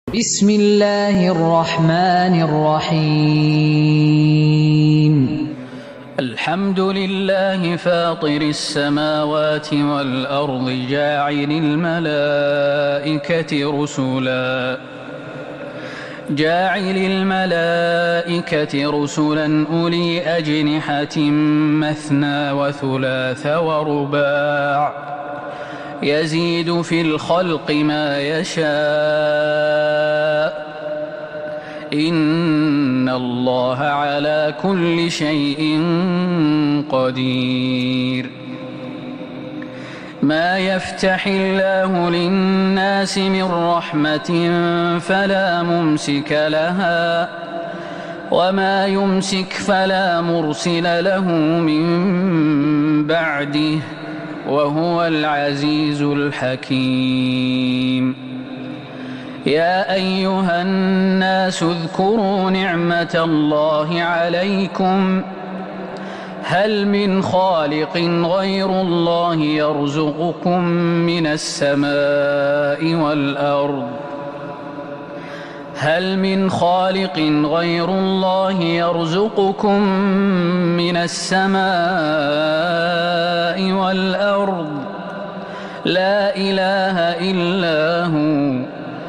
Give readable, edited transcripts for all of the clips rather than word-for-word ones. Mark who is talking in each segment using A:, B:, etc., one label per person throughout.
A: بسم الله الرحمن الرحيم.
B: الحمد لله فاطر السماوات والأرض جاعل الملائكة رسلا أولي أجنحة مثنى وثلاث ورباع يزيد في الخلق ما يشاء إن الله على كل شيء قدير. ما يفتح الله للناس من رحمة فلا ممسك لها وما يمسك فلا مرسل له من بعده وهو العزيز الحكيم. يا أيها الناس اذكروا نعمة الله عليكم هل من خالق غير الله يرزقكم من السماء والأرض لا إله إلا هو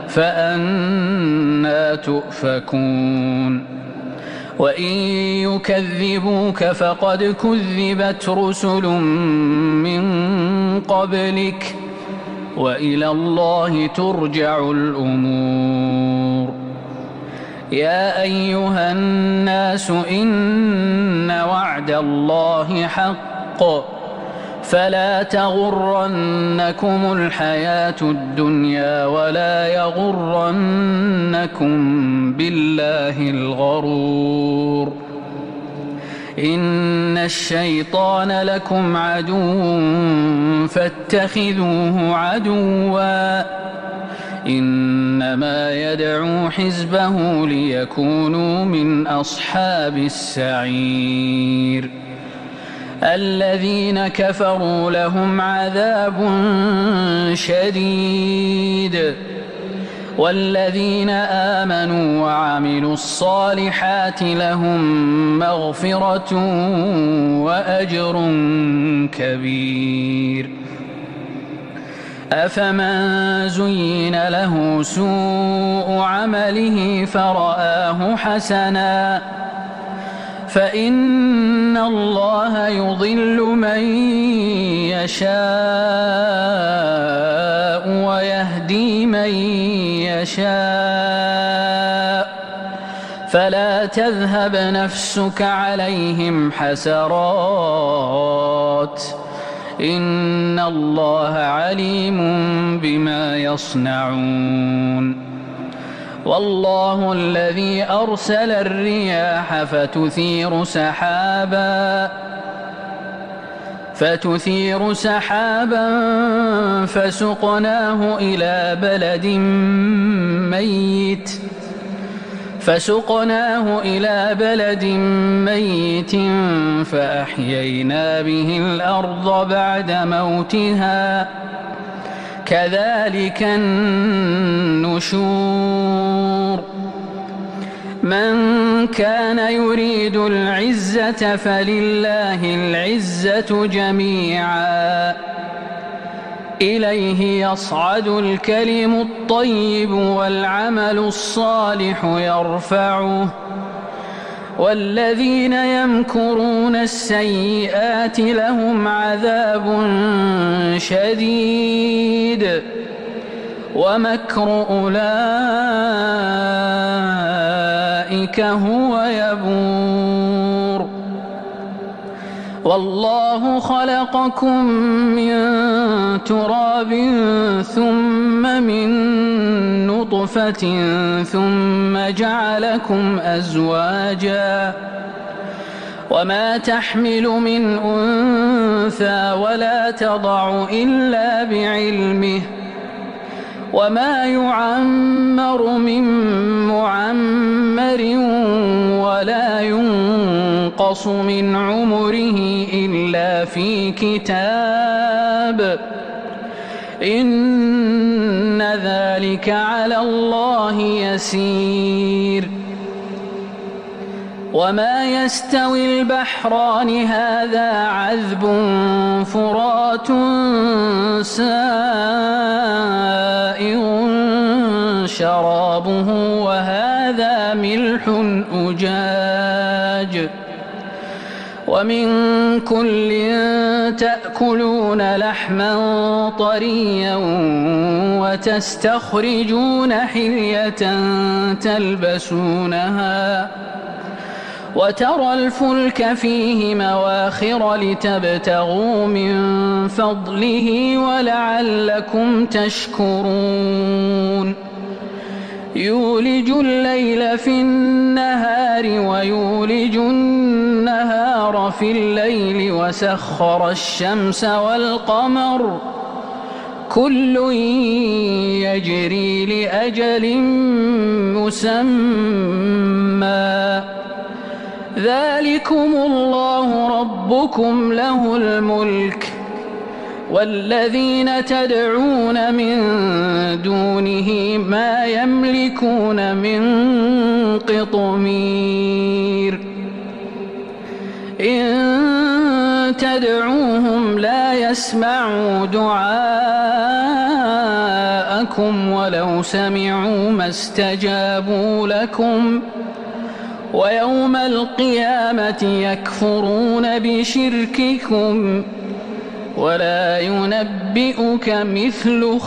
B: فأنى تؤفكون. وإن يكذبوك فقد كذبت رسل من قبلك وإلى الله ترجع الأمور. يا أيها الناس إن وعد الله حق فلا تغرنكم الحياة الدنيا ولا يغرنكم بالله الغرور. إن الشيطان لكم عدو فاتخذوه عدوا إنما يدعو حزبه ليكونوا من أصحاب السعير. الذين كفروا لهم عذاب شديد والذين آمنوا وعملوا الصالحات لهم مغفرة وأجر كبير. أفمن زين له سوء عمله فرآه حسنا فإن الله يضل من يشاء ويهدي من يشاء فلا تذهب نفسك عليهم حسرات إن الله عليم بما يصنعون. والله الذي أرسل الرياح فتثير سحابا فسقناه إلى بلد ميت فأحيينا به الأرض بعد موتها كذلك النشور. من كان يريد العزة فلله العزة جميعا إليه يصعد الكلم الطيب والعمل الصالح يرفعه والذين يمكرون السيئات لهم عذاب شديد ومكر أولئك هو يبور. والله خلقكم من تراب ثم من نطفة ثم جعلكم أزواجا وما تحمل من أنثى ولا تضع إلا بعلمه وما يعمر من معمر ولا ينقص من عمره إلا في كتاب إن إن ذلك على الله يسير وما يستوي البحران هذا عذب فرات سائغ شرابه وهذا ملح أجاج ومن كل تأكلون لحما طريا وتستخرجون حلية تلبسونها وترى الفلك فيه مواخر لتبتغوا من فضله ولعلكم تشكرون يولج الليل في النهار ويولج النهار في الليل وسخر الشمس والقمر كل يجري لأجل مسمى ذلكم الله ربكم له الملك والذين تدعون من دونه ما يملكون من قطمير إن تدعوهم لا يسمعوا دعاءكم ولو سمعوا ما استجابوا لكم ويوم القيامة يكفرون بشرككم ولا ينبئك مثل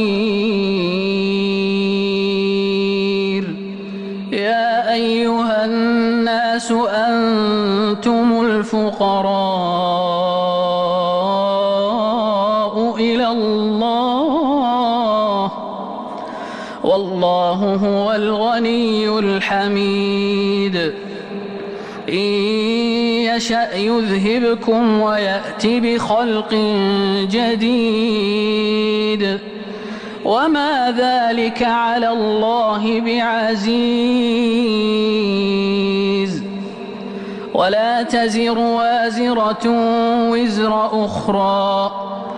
B: خبير يا أيها الناس أنتم الفقراء إلى الله والله هو الغني الحميد إن يشأ يذهبكم ويأتي بخلق جديد وما ذلك على الله بعزيز ولا تزر وازرة وزر أخرى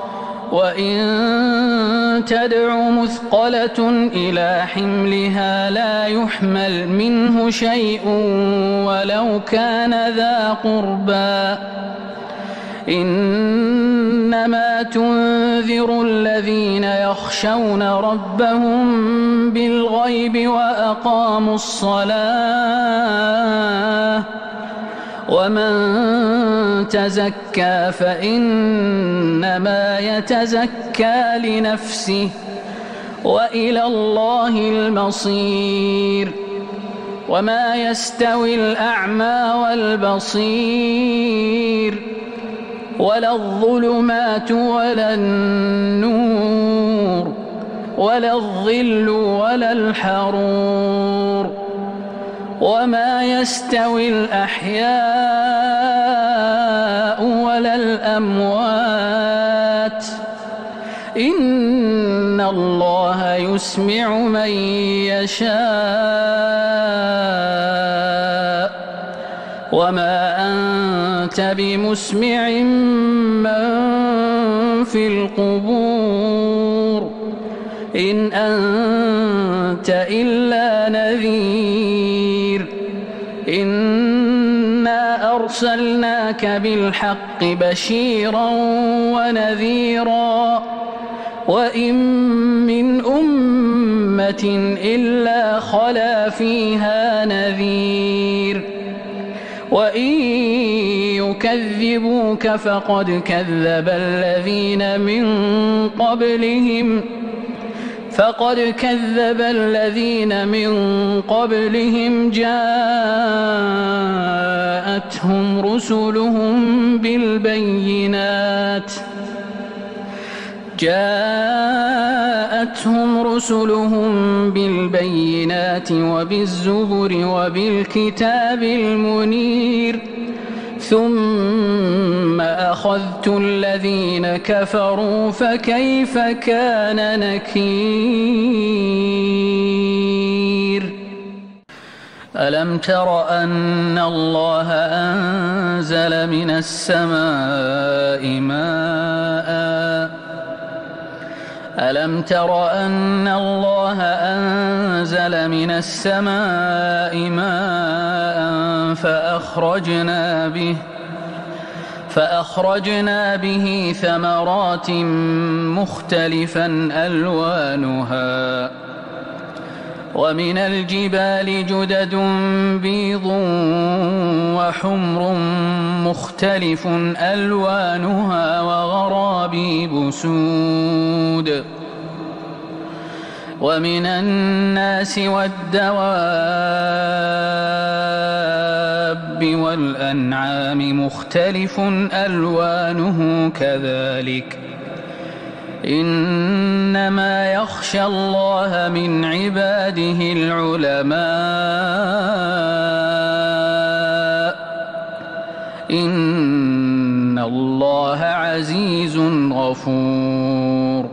B: وإن تدع مثقلة إلى حملها لا يحمل منه شيء ولو كان ذا قربى إنما تنذر الذين يخشون ربهم بالغيب وأقاموا الصلاة ومن تزكى فإنما يتزكى لنفسه وإلى الله المصير وما يستوي الأعمى والبصير ولا الظلمات ولا النور ولا الظل ولا الحرور وما يستوي الأحياء ولا الأموات إن الله يسمع من يشاء وما أنت بمسمع من في القبور إن أنت إلا نذير إنا أرسلناك بالحق بشيرا ونذيرا وإن من أمة إلا خلا فيها نذير وإن يكذبوك فقد كذب الذين من قبلهم جاءتهم رسلهم بالبينات وبالزبر وبالكتاب المنير ثم أخذت الذين كفروا فكيف كان نكير ألم تر أن الله أنزل من السماء ماء ألم تر أن الله أنزل من السماء ماء فأخرجنا به ثمرات مختلفا ألوانها ومن الجبال جدد بيض وحمر مختلف ألوانها وغرابيب سود ومن الناس والدواب والأنعام مختلف ألوانه كذلك إنما يخشى الله من عباده العلماء إن الله عزيز غفور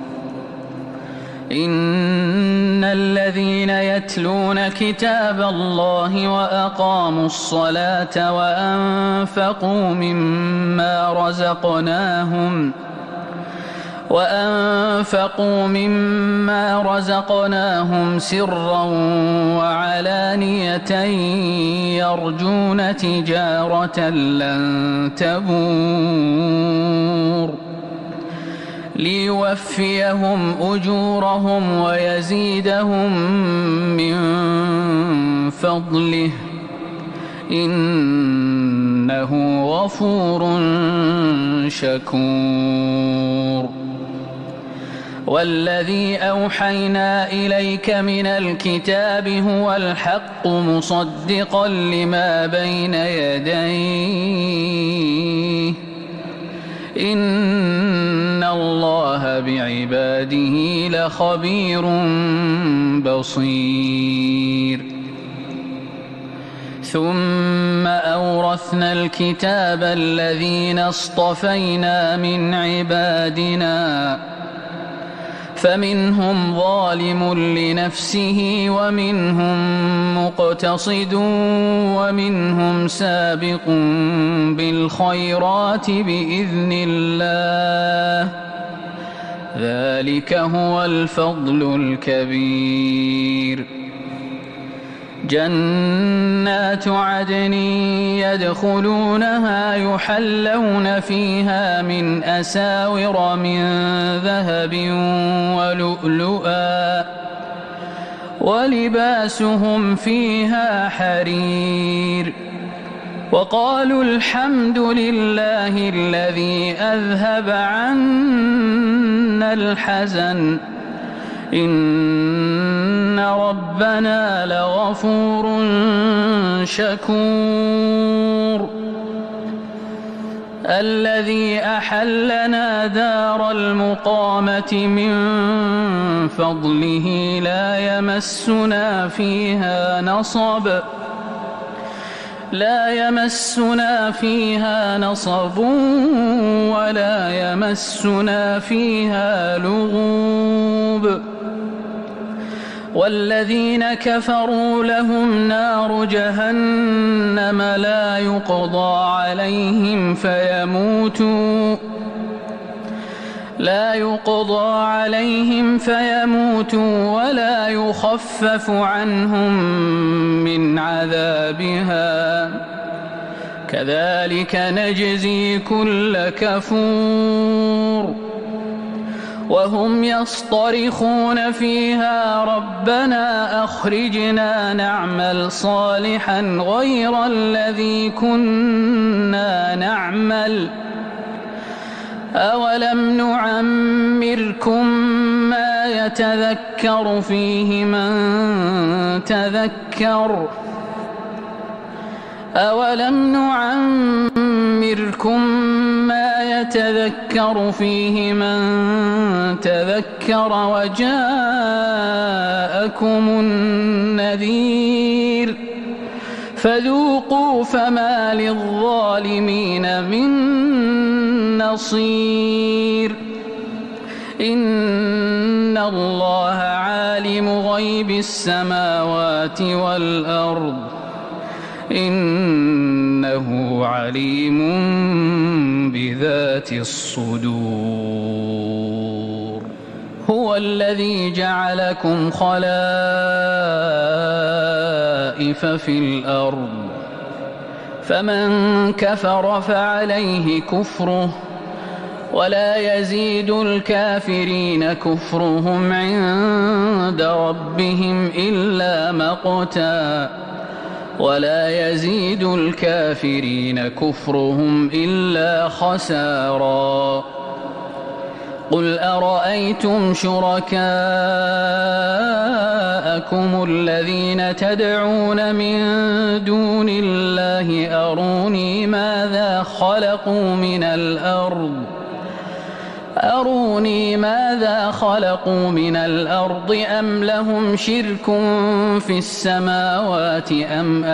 B: إن الذين يتلون كتاب الله وأقاموا الصلاة وأنفقوا مما رزقناهم سرا وعلانية يرجون تجارة لن تبور ليوفيهم أجورهم ويزيدهم من فضله إنه غفور شكور والذي أوحينا إليك من الكتاب هو الحق مصدقا لما بين يديه إن الله بعباده لخبير بصير ثم أورثنا الكتاب الذين اصطفينا من عبادنا فمنهم ظالم لنفسه ومنهم مقتصد ومنهم سابق بالخيرات بإذن الله ذلك هو الفضل الكبير جنات عدن يدخلونها يحلون فيها من أساور من ذهب ولؤلؤا ولباسهم فيها حرير وقالوا الحمد لله الذي أذهب عنا الحزن إن ربنا لغفور شكور الذي أحلنا دار المقامة من فضله لا يمسنا فيها نصب ولا يمسنا فيها لغوب والذين كفروا لهم نار جهنم لا يقضى عليهم فيموتوا ولا يخفف عنهم من عذابها كذلك نجزي كل كفور وهم يصطرخون فيها ربنا أخرجنا نعمل صالحا غير الذي كنا نعمل أولم نعمركم ما يتذكر فيه من تذكر وجاءكم النذير فذوقوا فما للظالمين من نصير إن الله عالم غيب السماوات والأرض إنه عليم بذات الصدور. هو الذي جعلكم خلائف في الأرض فمن كفر فعليه كفره ولا يزيد الكافرين كفرهم عند ربهم إلا مقتا ولا يزيد الكافرين كفرهم إلا خسارا قل أرأيتم شركاءكم الذين تدعون من دون الله أروني ماذا خلقوا من الأرض أم لهم شرك في السماوات أم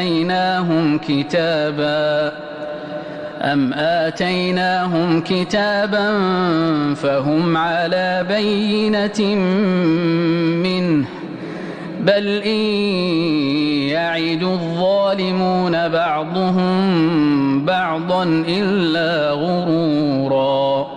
B: آتيناهم كتابا فهم على بينة منه بل إن يعد الظالمون بعضهم بعضا إلا غرورا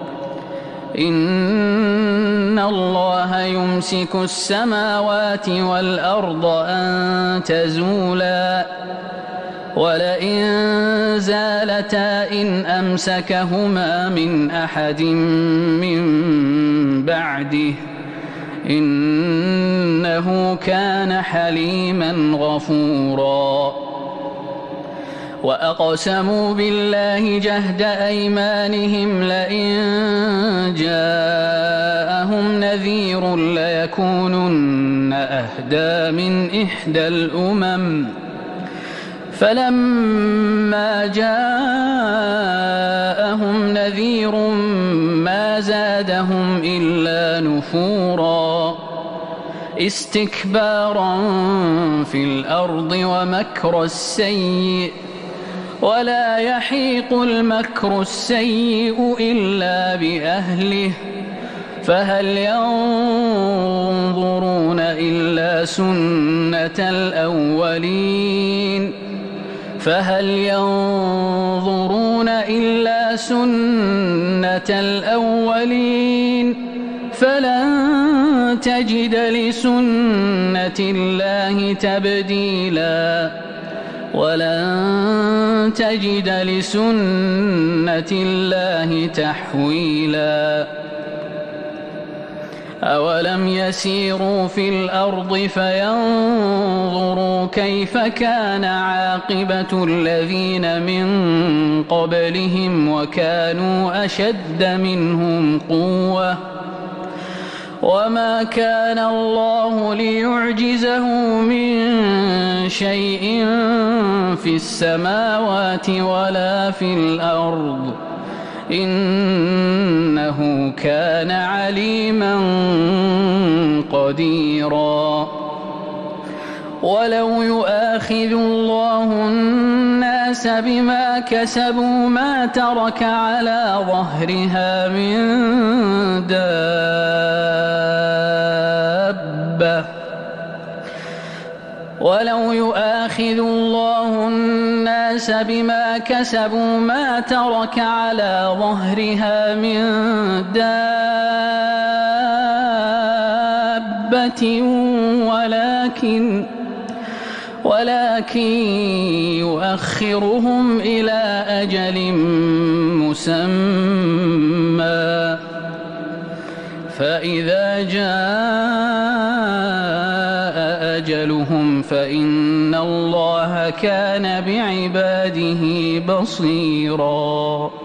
B: إن الله يمسك السماوات والأرض أن تزولا ولئن زالتا إن أمسكهما من أحد من بعده إنه كان حليما غفورا وأقسموا بالله جهد أيمانهم لئن جاءهم نذير ليكونن أهدى من إحدى الأمم فلما جاءهم نذير ما زادهم إلا نفورا استكبارا في الأرض ومكر السيء ولا يحيق المكر السيء إلا بأهله فهل ينظرون إلا سنة الأولين فلن تجد لسنة الله تبديلا ولن تجد لسنة الله تحويلا أولم يسيروا في الأرض فينظروا كيف كان عاقبة الذين من قبلهم وكانوا أشد منهم قوة وما كان الله ليعجزه من شيء في السماوات ولا في الأرض إنه كان عليما قديرا ولو يؤاخذ الله الناس بما كسبوا ما ترك على ظهرها من دابة ولو يؤاخذ الله الناس بما كسبوا ما ترك على ظهرها من دابة ولكن يؤخرهم إلى أجل مسمى فإذا جاء أجلهم فإن الله كان بعباده بصيراً